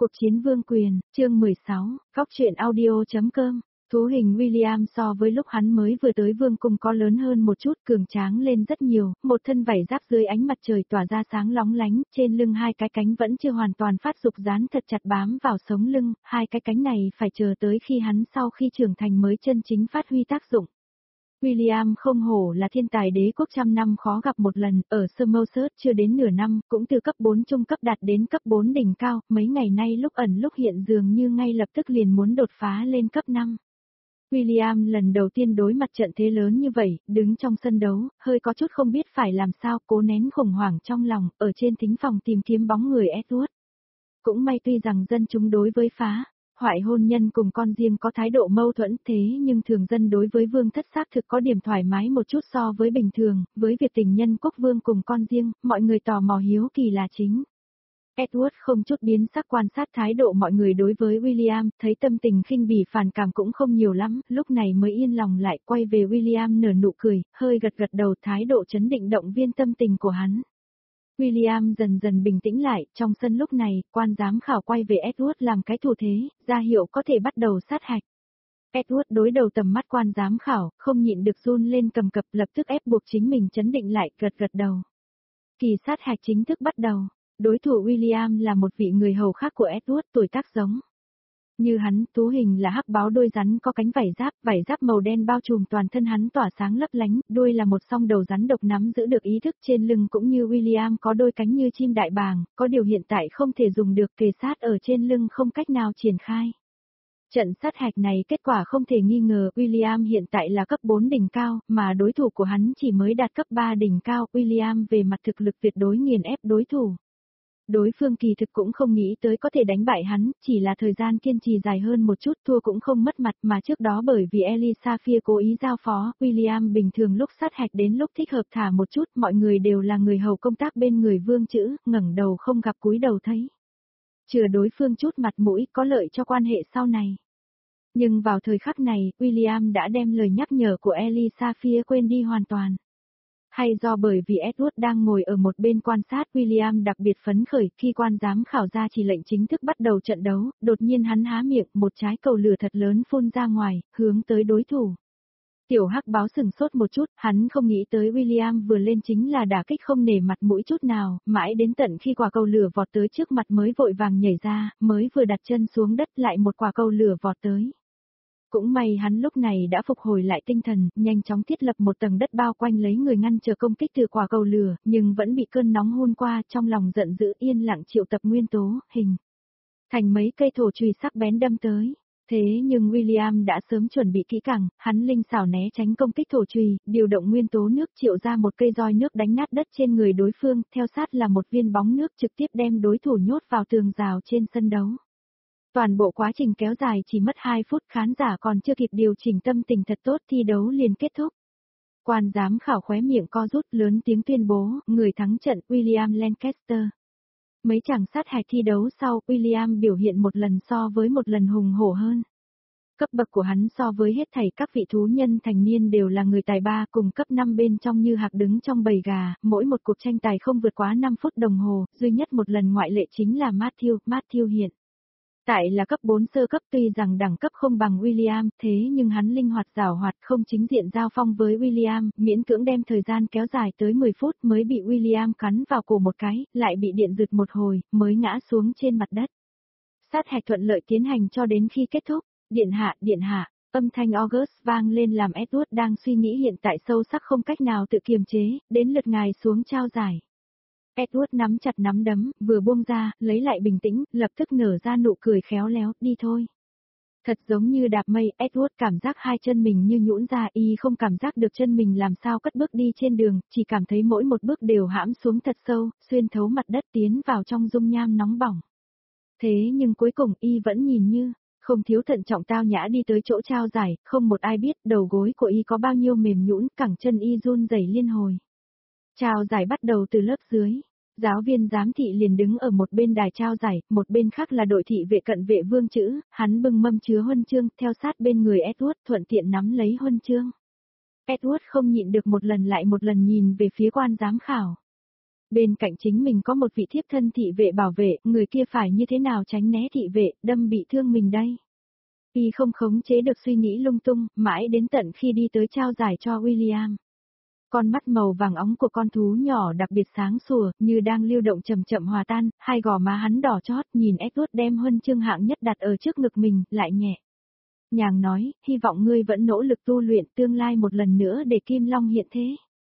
Cuộc chiến vương quyền, chương 16, góc truyện audio.com. Thú hình William so với lúc hắn mới vừa tới vương cung có lớn hơn một chút, cường tráng lên rất nhiều, một thân vảy giáp dưới ánh mặt trời tỏa ra sáng lóng lánh, trên lưng hai cái cánh vẫn chưa hoàn toàn phát dục dán thật chặt bám vào sống lưng, hai cái cánh này phải chờ tới khi hắn sau khi trưởng thành mới chân chính phát huy tác dụng. William không hổ là thiên tài đế quốc trăm năm khó gặp một lần, ở Somerset chưa đến nửa năm, cũng từ cấp 4 trung cấp đạt đến cấp 4 đỉnh cao, mấy ngày nay lúc ẩn lúc hiện dường như ngay lập tức liền muốn đột phá lên cấp 5. William lần đầu tiên đối mặt trận thế lớn như vậy, đứng trong sân đấu, hơi có chút không biết phải làm sao, cố nén khủng hoảng trong lòng, ở trên thính phòng tìm kiếm bóng người Edward. Cũng may tuy rằng dân chúng đối với phá hoại hôn nhân cùng con riêng có thái độ mâu thuẫn thế nhưng thường dân đối với vương thất xác thực có điểm thoải mái một chút so với bình thường, với việc tình nhân quốc vương cùng con riêng, mọi người tò mò hiếu kỳ là chính. Edward không chút biến sắc quan sát thái độ mọi người đối với William, thấy tâm tình khinh bỉ phản cảm cũng không nhiều lắm, lúc này mới yên lòng lại quay về William nở nụ cười, hơi gật gật đầu thái độ chấn định động viên tâm tình của hắn. William dần dần bình tĩnh lại, trong sân lúc này, quan giám khảo quay về Edward làm cái thủ thế, ra hiệu có thể bắt đầu sát hạch. Edward đối đầu tầm mắt quan giám khảo, không nhịn được run lên cầm cập lập tức ép buộc chính mình chấn định lại, gật gật đầu. Kỳ sát hạch chính thức bắt đầu, đối thủ William là một vị người hầu khác của Edward tuổi tác giống. Như hắn, thú hình là hắc báo đuôi rắn có cánh vảy giáp màu đen bao trùm toàn thân hắn tỏa sáng lấp lánh, đuôi là một song đầu rắn độc nắm giữ được ý thức trên lưng cũng như William có đôi cánh như chim đại bàng, có điều hiện tại không thể dùng được kề sát ở trên lưng không cách nào triển khai. Trận sát hạch này kết quả không thể nghi ngờ William hiện tại là cấp 4 đỉnh cao, mà đối thủ của hắn chỉ mới đạt cấp 3 đỉnh cao, William về mặt thực lực tuyệt đối nghiền ép đối thủ. Đối phương kỳ thực cũng không nghĩ tới có thể đánh bại hắn, chỉ là thời gian kiên trì dài hơn một chút thua cũng không mất mặt mà trước đó bởi vì Elisafia cố ý giao phó, William bình thường lúc sát hạch đến lúc thích hợp thả một chút, mọi người đều là người hầu công tác bên người vương chữ, ngẩng đầu không gặp cúi đầu thấy. Chừa đối phương chút mặt mũi có lợi cho quan hệ sau này. Nhưng vào thời khắc này, William đã đem lời nhắc nhở của Elisafia quên đi hoàn toàn. Hay do bởi vì Edward đang ngồi ở một bên quan sát William đặc biệt phấn khởi khi quan giám khảo ra chỉ lệnh chính thức bắt đầu trận đấu, đột nhiên hắn há miệng một trái cầu lửa thật lớn phun ra ngoài, hướng tới đối thủ. Tiểu hắc báo sừng sốt một chút, hắn không nghĩ tới William vừa lên chính là đả kích không nể mặt mũi chút nào, mãi đến tận khi quả cầu lửa vọt tới trước mặt mới vội vàng nhảy ra, mới vừa đặt chân xuống đất lại một quả cầu lửa vọt tới. Cũng may hắn lúc này đã phục hồi lại tinh thần, nhanh chóng thiết lập một tầng đất bao quanh lấy người ngăn chờ công kích từ quả cầu lửa, nhưng vẫn bị cơn nóng hôn qua trong lòng giận dữ yên lặng triệu tập nguyên tố, hình. Thành mấy cây thổ chùy sắc bén đâm tới. Thế nhưng William đã sớm chuẩn bị kỹ càng, hắn linh xảo né tránh công kích thổ chùy, điều động nguyên tố nước triệu ra một cây roi nước đánh nát đất trên người đối phương, theo sát là một viên bóng nước trực tiếp đem đối thủ nhốt vào tường rào trên sân đấu. Toàn bộ quá trình kéo dài chỉ mất 2 phút khán giả còn chưa kịp điều chỉnh tâm tình thật tốt thi đấu liền kết thúc. Quan giám khảo khóe miệng co rút lớn tiếng tuyên bố, người thắng trận William Lancaster. Mấy chàng sát hạch thi đấu sau, William biểu hiện một lần so với một lần hùng hổ hơn. Cấp bậc của hắn so với hết thảy các vị thú nhân thành niên đều là người tài ba cùng cấp 5 bên trong như hạc đứng trong bầy gà, mỗi một cuộc tranh tài không vượt quá 5 phút đồng hồ, duy nhất một lần ngoại lệ chính là Matthew hiện. Tại là cấp 4 sơ cấp tuy rằng đẳng cấp không bằng William, thế nhưng hắn linh hoạt giảo hoạt không chính diện giao phong với William, miễn cưỡng đem thời gian kéo dài tới 10 phút mới bị William cắn vào cổ một cái, lại bị điện giật một hồi, mới ngã xuống trên mặt đất. Sát hạch thuận lợi tiến hành cho đến khi kết thúc, điện hạ, âm thanh August vang lên làm Edward đang suy nghĩ hiện tại sâu sắc không cách nào tự kiềm chế, đến lượt ngài xuống trao giải. Edward nắm chặt nắm đấm, vừa buông ra, lấy lại bình tĩnh, lập tức nở ra nụ cười khéo léo, đi thôi. Thật giống như đạp mây, Edward cảm giác hai chân mình như nhũn ra, y không cảm giác được chân mình làm sao cất bước đi trên đường, chỉ cảm thấy mỗi một bước đều hãm xuống thật sâu, xuyên thấu mặt đất tiến vào trong dung nham nóng bỏng. Thế nhưng cuối cùng y vẫn nhìn như, không thiếu thận trọng tao nhã đi tới chỗ trao giải, không một ai biết đầu gối của y có bao nhiêu mềm nhũn, cẳng chân y run rẩy liên hồi. Trao giải bắt đầu từ lớp dưới. Giáo viên giám thị liền đứng ở một bên đài trao giải, một bên khác là đội thị vệ cận vệ vương chữ, hắn bưng mâm chứa huân chương, theo sát bên người Edward thuận tiện nắm lấy huân chương. Edward không nhịn được một lần lại một lần nhìn về phía quan giám khảo. Bên cạnh chính mình có một vị thiếp thân thị vệ bảo vệ, người kia phải như thế nào tránh né thị vệ, đâm bị thương mình đây. Y không khống chế được suy nghĩ lung tung, mãi đến tận khi đi tới trao giải cho William. Con mắt màu vàng óng của con thú nhỏ đặc biệt sáng sủa, như đang lưu động chậm chậm hòa tan, hai gò má hắn đỏ chót, nhìn Edward đem huân chương hạng nhất đặt ở trước ngực mình, lại nhẹ nhàng nói, hy vọng ngươi vẫn nỗ lực tu luyện tương lai một lần nữa để Kim Long hiện thế.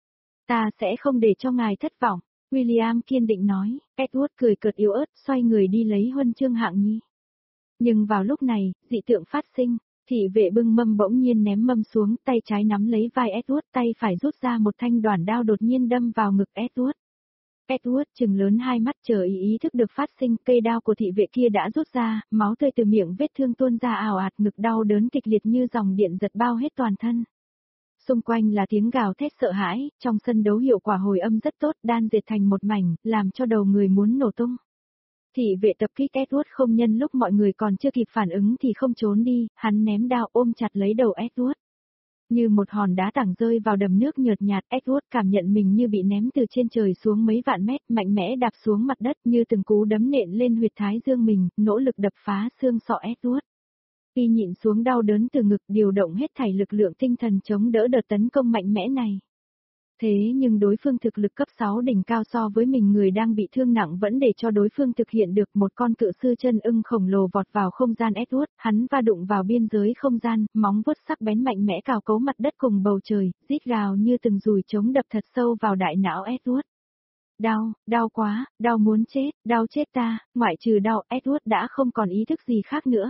Ta sẽ không để cho ngài thất vọng, William kiên định nói, Edward cười cợt yếu ớt, xoay người đi lấy huân chương hạng nhì. Nhưng vào lúc này, dị tượng phát sinh, thị vệ bưng mâm bỗng nhiên ném mâm xuống, tay trái nắm lấy vai Edward, tay phải rút ra một thanh đoản đao đột nhiên đâm vào ngực Edward. Edward trừng lớn hai mắt chờ ý thức được phát sinh, cây đao của thị vệ kia đã rút ra, máu tươi từ miệng vết thương tuôn ra ào ạt, ngực đau đớn kịch liệt như dòng điện giật bao hết toàn thân. Xung quanh là tiếng gào thét sợ hãi, trong sân đấu hiệu quả hồi âm rất tốt, đan dệt thành một mảnh, làm cho đầu người muốn nổ tung. Thị vệ tập kích Edward không nhân lúc mọi người còn chưa kịp phản ứng thì không trốn đi, hắn ném đao ôm chặt lấy đầu Edward. Như một hòn đá tảng rơi vào đầm nước nhợt nhạt, Edward cảm nhận mình như bị ném từ trên trời xuống mấy vạn mét, mạnh mẽ đạp xuống mặt đất như từng cú đấm nện lên huyệt thái dương mình, nỗ lực đập phá xương sọ Edward. Y nhịn xuống đau đớn từ ngực, điều động hết thảy lực lượng tinh thần chống đỡ đợt tấn công mạnh mẽ này. Thế nhưng đối phương thực lực cấp 6 đỉnh cao so với mình, người đang bị thương nặng vẫn để cho đối phương thực hiện được. Một con cự sư chân ưng khổng lồ vọt vào không gian Edward, hắn va đụng vào biên giới không gian, móng vuốt sắc bén mạnh mẽ cào cấu mặt đất cùng bầu trời, rít gào như từng dùi trống đập thật sâu vào đại não Edward. Đau, đau quá, đau muốn chết, đau chết ta, ngoại trừ đau, Edward đã không còn ý thức gì khác nữa.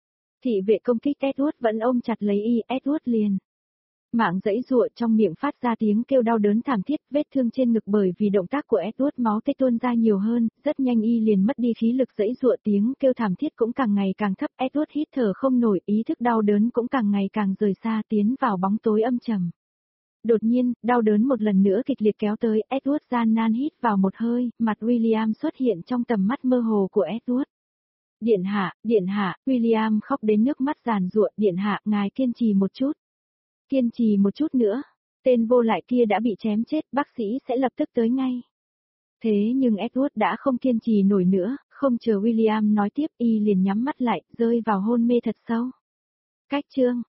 Thị vệ công kích Edward vẫn ôm chặt lấy y, Edward liền mạng giãy giụa, trong miệng phát ra tiếng kêu đau đớn thảm thiết, vết thương trên ngực bởi vì động tác của Edward máu tê tuôn ra nhiều hơn, rất nhanh y liền mất đi khí lực giãy giụa, tiếng kêu thảm thiết cũng càng ngày càng thấp, Edward hít thở không nổi, ý thức đau đớn cũng càng ngày càng rời xa, tiến vào bóng tối âm trầm. Đột nhiên, đau đớn một lần nữa kịch liệt kéo tới, Edward gian nan hít vào một hơi, mặt William xuất hiện trong tầm mắt mơ hồ của Edward. Điện hạ, William khóc đến nước mắt giàn giụa, điện hạ, ngài kiên trì một chút. Kiên trì một chút nữa, tên vô lại kia đã bị chém chết, bác sĩ sẽ lập tức tới ngay. Thế nhưng Edward đã không kiên trì nổi nữa, không chờ William nói tiếp, y liền nhắm mắt lại, rơi vào hôn mê thật sâu. Cách chương